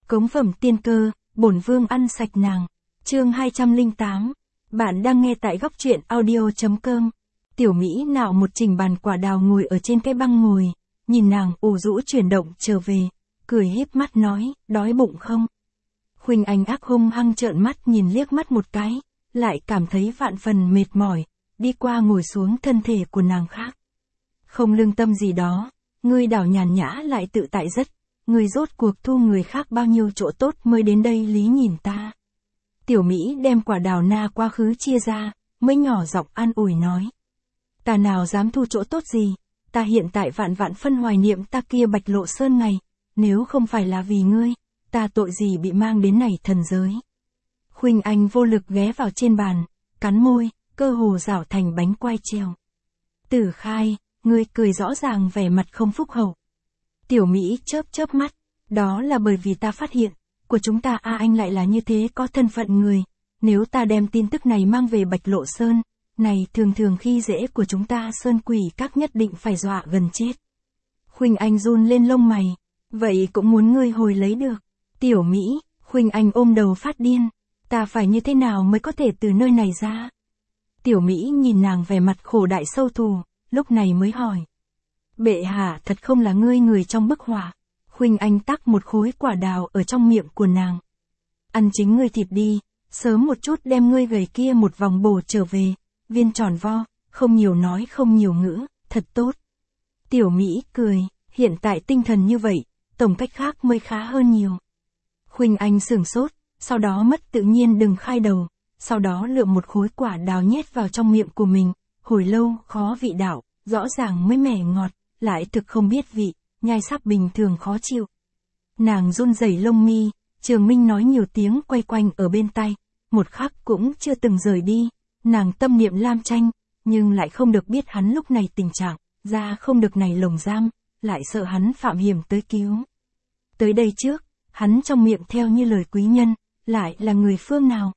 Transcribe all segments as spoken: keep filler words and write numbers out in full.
Cống phẩm tiên cơ, bổn vương ăn sạch nàng. Chương hai trăm lẻ tám. Bạn đang nghe tại góc truyện audio chấm com. Tiểu Mỹ nạo một trình bàn quả đào ngồi ở trên cái băng ngồi, nhìn nàng ủ rũ chuyển động trở về, cười híp mắt nói, đói bụng không? Khuynh Anh ác hung hăng trợn mắt nhìn liếc mắt một cái, lại cảm thấy vạn phần mệt mỏi, đi qua ngồi xuống thân thể của nàng khác. Không lương tâm gì đó, ngươi đảo nhàn nhã lại tự tại rất, ngươi rốt cuộc thu người khác bao nhiêu chỗ tốt mới đến đây lý nhìn ta. Tiểu Mỹ đem quả đào na quá khứ chia ra, mới nhỏ giọng an ủi nói. Ta nào dám thu chỗ tốt gì, ta hiện tại vạn vạn phân hoài niệm ta kia Bạch Lộ Sơn ngày, nếu không phải là vì ngươi, ta tội gì bị mang đến này thần giới. Khuynh Anh vô lực ghé vào trên bàn, cắn môi, cơ hồ rảo thành bánh quai treo. Tử Khai, ngươi cười rõ ràng vẻ mặt không phúc hậu. Tiểu Mỹ chớp chớp mắt, đó là bởi vì ta phát hiện, của chúng ta A Anh lại là như thế có thân phận người, nếu ta đem tin tức này mang về Bạch Lộ Sơn, này thường thường khi dễ của chúng ta Sơn Quỷ các nhất định phải dọa gần chết. Khuynh Anh run lên lông mày, vậy cũng muốn ngươi hồi lấy được. Tiểu Mỹ, Khuynh Anh ôm đầu phát điên, ta phải như thế nào mới có thể từ nơi này ra? Tiểu Mỹ nhìn nàng vẻ mặt khổ đại sâu thù, lúc này mới hỏi. Bệ hạ thật không là ngươi người trong bức họa. Khuynh Anh tắc một khối quả đào ở trong miệng của nàng. Ăn chính ngươi thịt đi, sớm một chút đem ngươi gầy kia một vòng bổ trở về, viên tròn vo, không nhiều nói không nhiều ngữ, thật tốt. Tiểu Mỹ cười, hiện tại tinh thần như vậy, tổng cách khác mới khá hơn nhiều. Khuynh Anh sửng sốt, sau đó mất tự nhiên đừng khai đầu, sau đó lượm một khối quả đào nhét vào trong miệng của mình, hồi lâu khó vị đạo, rõ ràng mới mẻ ngọt, lại thực không biết vị, nhai sắp bình thường khó chịu. Nàng run rẩy lông mi, Trường Minh nói nhiều tiếng quay quanh ở bên tai, một khắc cũng chưa từng rời đi, nàng tâm niệm Lam Tranh, nhưng lại không được biết hắn lúc này tình trạng, ra không được này lồng giam, lại sợ hắn phạm hiểm tới cứu. Tới đây trước, hắn trong miệng theo như lời quý nhân, lại là người phương nào?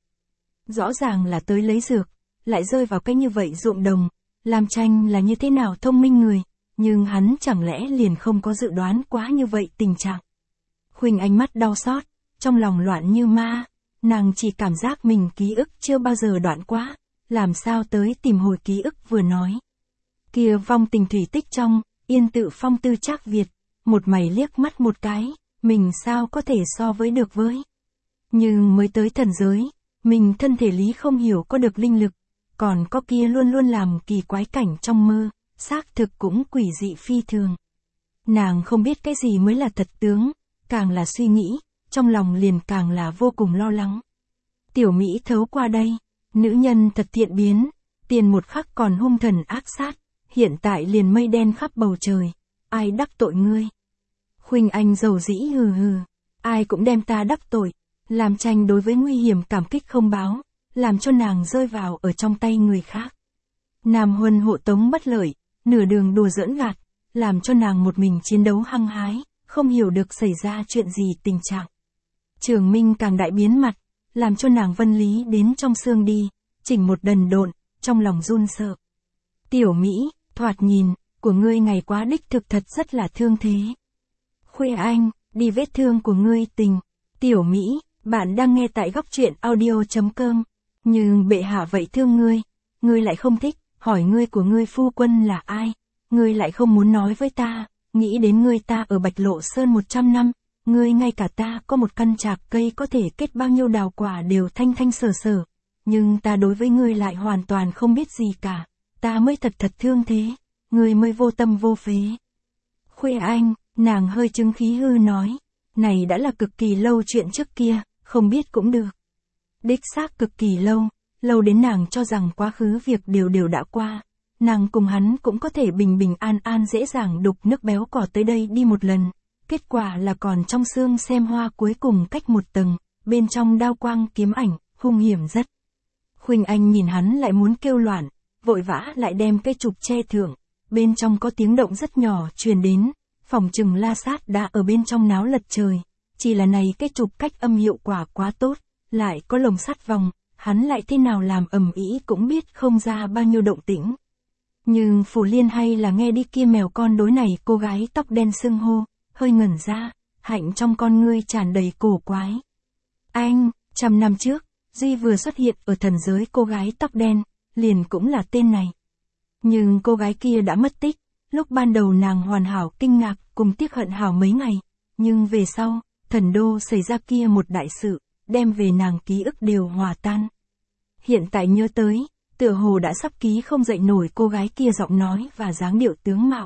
Rõ ràng là tới lấy dược, lại rơi vào cái như vậy ruộng đồng, Lam Tranh là như thế nào thông minh người, nhưng hắn chẳng lẽ liền không có dự đoán quá như vậy tình trạng. Khuynh Anh mắt đau xót, trong lòng loạn như ma, nàng chỉ cảm giác mình ký ức chưa bao giờ đoạn quá, làm sao tới tìm hồi ký ức vừa nói. Kia vong tình thủy tích trong, yên tự phong tư Trác Việt, một mày liếc mắt một cái, mình sao có thể so với được với. Nhưng mới tới thần giới, mình thân thể lý không hiểu có được linh lực, còn có kia luôn luôn làm kỳ quái cảnh trong mơ, xác thực cũng quỷ dị phi thường. Nàng không biết cái gì mới là thật tướng, càng là suy nghĩ, trong lòng liền càng là vô cùng lo lắng. Tiểu Mỹ thấu qua đây, nữ nhân thật thiện biến, tiền một khắc còn hung thần ác sát, hiện tại liền mây đen khắp bầu trời, ai đắc tội ngươi? Khuynh Anh dầu dĩ hừ hừ, ai cũng đem ta đắc tội, Lam Tranh đối với nguy hiểm cảm kích không báo, làm cho nàng rơi vào ở trong tay người khác. Nam Huân hộ tống bất lợi, nửa đường đùa giỡn gạt, làm cho nàng một mình chiến đấu hăng hái, không hiểu được xảy ra chuyện gì tình trạng. Trường Minh càng đại biến mặt, làm cho nàng vân lý đến trong xương đi, chỉnh một đần độn, trong lòng run sợ. Tiểu Mỹ, thoạt nhìn, của ngươi ngày quá đích thực thật rất là thương thế. Khuê Anh, đi vết thương của ngươi tình. Tiểu Mỹ, bạn đang nghe tại góc truyện audio chấm com. Nhưng bệ hạ vậy thương ngươi, ngươi lại không thích, hỏi ngươi của ngươi phu quân là ai, ngươi lại không muốn nói với ta, nghĩ đến ngươi ta ở Bạch Lộ Sơn một trăm năm, ngươi ngay cả ta có một căn trạc cây có thể kết bao nhiêu đào quả đều thanh thanh sở sở, nhưng ta đối với ngươi lại hoàn toàn không biết gì cả, ta mới thật thật thương thế, ngươi mới vô tâm vô phế. Khuê Anh, nàng hơi chứng khí hư nói, này đã là cực kỳ lâu chuyện trước kia, không biết cũng được. Đích xác cực kỳ lâu, lâu đến nàng cho rằng quá khứ việc đều đều đã qua, nàng cùng hắn cũng có thể bình bình an an dễ dàng đục nước béo cỏ tới đây đi một lần, kết quả là còn trong xương xem hoa cuối cùng cách một tầng, bên trong đao quang kiếm ảnh, hung hiểm rất. Khuynh Anh nhìn hắn lại muốn kêu loạn, vội vã lại đem cây trục che thượng, bên trong có tiếng động rất nhỏ truyền đến, phòng trừng La Sát đã ở bên trong náo lật trời, chỉ là này cây trục cách âm hiệu quả quá tốt, lại có lồng sắt vòng, hắn lại thế nào làm ầm ĩ cũng biết không ra bao nhiêu động tĩnh. Nhưng Phù Liên hay là nghe đi kia mèo con đối này cô gái tóc đen xưng hô, hơi ngẩn ra, hạnh trong con ngươi tràn đầy cổ quái. Anh, trăm năm trước, Duy vừa xuất hiện ở thần giới cô gái tóc đen, liền cũng là tên này. Nhưng cô gái kia đã mất tích, lúc ban đầu nàng hoàn hảo kinh ngạc cùng tiếc hận hảo mấy ngày, nhưng về sau, thần đô xảy ra kia một đại sự, đem về nàng ký ức đều hòa tan. Hiện tại nhớ tới, tựa hồ đã sắp ký không dậy nổi cô gái kia giọng nói và dáng điệu tướng mạo.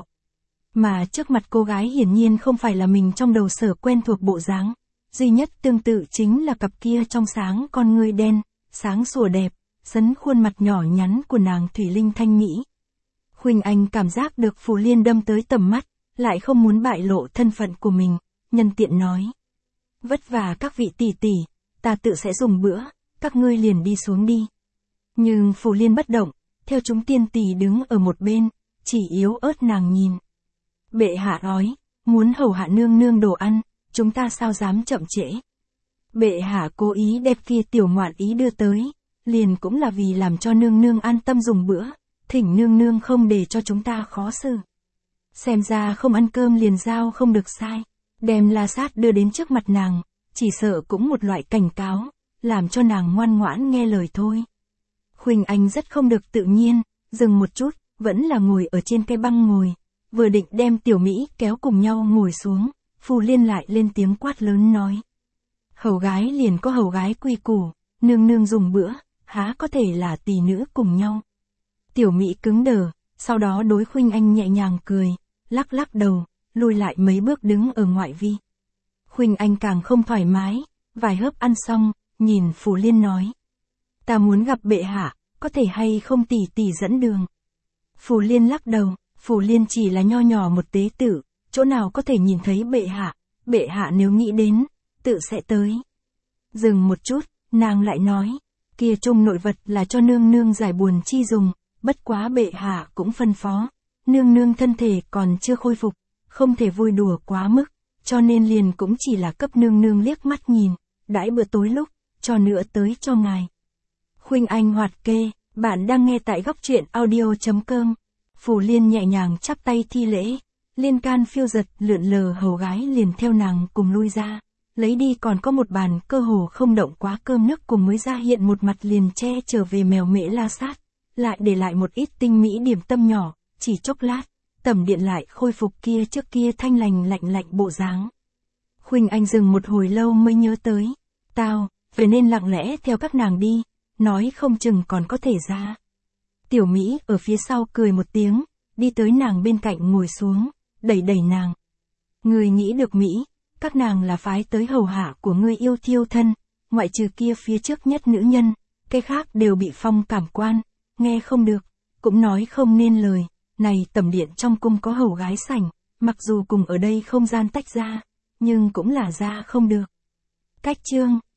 Mà trước mặt cô gái hiển nhiên không phải là mình trong đầu sở quen thuộc bộ dáng, duy nhất tương tự chính là cặp kia trong sáng con ngươi đen, sáng sủa đẹp, sấn khuôn mặt nhỏ nhắn của nàng thủy linh thanh mỹ. Khuynh Anh cảm giác được Phù Liên đâm tới tầm mắt, lại không muốn bại lộ thân phận của mình, nhân tiện nói. Vất vả các vị tỷ tỷ, ta tự sẽ dùng bữa, các ngươi liền đi xuống đi. Nhưng Phù Liên bất động, theo chúng tiên tỷ đứng ở một bên, chỉ yếu ớt nàng nhìn. Bệ hạ nói, muốn hầu hạ nương nương đồ ăn, chúng ta sao dám chậm trễ. Bệ hạ cố ý đem kia tiểu ngoạn ý đưa tới, liền cũng là vì làm cho nương nương an tâm dùng bữa, thỉnh nương nương không để cho chúng ta khó xử. Xem ra không ăn cơm liền giao không được sai, đem la sát đưa đến trước mặt nàng, chỉ sợ cũng một loại cảnh cáo, làm cho nàng ngoan ngoãn nghe lời thôi. Khuynh Anh rất không được tự nhiên, dừng một chút, vẫn là ngồi ở trên cái băng ngồi, vừa định đem tiểu Mỹ kéo cùng nhau ngồi xuống, Phù Liên lại lên tiếng quát lớn nói. Hầu gái liền có hầu gái quy củ, nương nương dùng bữa, há có thể là tỷ nữ cùng nhau. Tiểu Mỹ cứng đờ, sau đó đối Khuynh Anh nhẹ nhàng cười, lắc lắc đầu, lùi lại mấy bước đứng ở ngoại vi. Khuynh Anh càng không thoải mái, vài hớp ăn xong, nhìn Phù Liên nói. Ta muốn gặp bệ hạ, có thể hay không tỷ tỷ dẫn đường. Phù Liên lắc đầu, Phù Liên chỉ là nho nhỏ một tế tử, chỗ nào có thể nhìn thấy bệ hạ, bệ hạ nếu nghĩ đến, tự sẽ tới. Dừng một chút, nàng lại nói, kia chung nội vật là cho nương nương giải buồn chi dùng, bất quá bệ hạ cũng phân phó, nương nương thân thể còn chưa khôi phục, không thể vui đùa quá mức, cho nên liền cũng chỉ là cấp nương nương liếc mắt nhìn, đãi bữa tối lúc, cho nữa tới cho ngài. Khuynh Anh hoạt kê, bạn đang nghe tại góc truyện audio chấm com. Phù Liên nhẹ nhàng chắp tay thi lễ, liên can phiêu giật lượn lờ hầu gái liền theo nàng cùng lui ra, lấy đi còn có một bàn cơ hồ không động quá cơm nước cùng mới ra hiện một mặt liền che trở về mèo mễ la sát, lại để lại một ít tinh mỹ điểm tâm nhỏ, chỉ chốc lát, tầm điện lại khôi phục kia trước kia thanh lành lạnh lạnh bộ dáng. Khuynh Anh dừng một hồi lâu mới nhớ tới, tao, phải nên lặng lẽ theo các nàng đi, nói không chừng còn có thể ra. Tiểu Mỹ ở phía sau cười một tiếng, đi tới nàng bên cạnh ngồi xuống, đẩy đẩy nàng. Ngươi nghĩ được Mỹ, các nàng là phái tới hầu hạ của ngươi yêu thiêu thân, ngoại trừ kia phía trước nhất nữ nhân, cái khác đều bị phong cảm quan, nghe không được, cũng nói không nên lời, này tầm điện trong cung có hầu gái sảnh, mặc dù cùng ở đây không gian tách ra, nhưng cũng là ra không được. Cách chương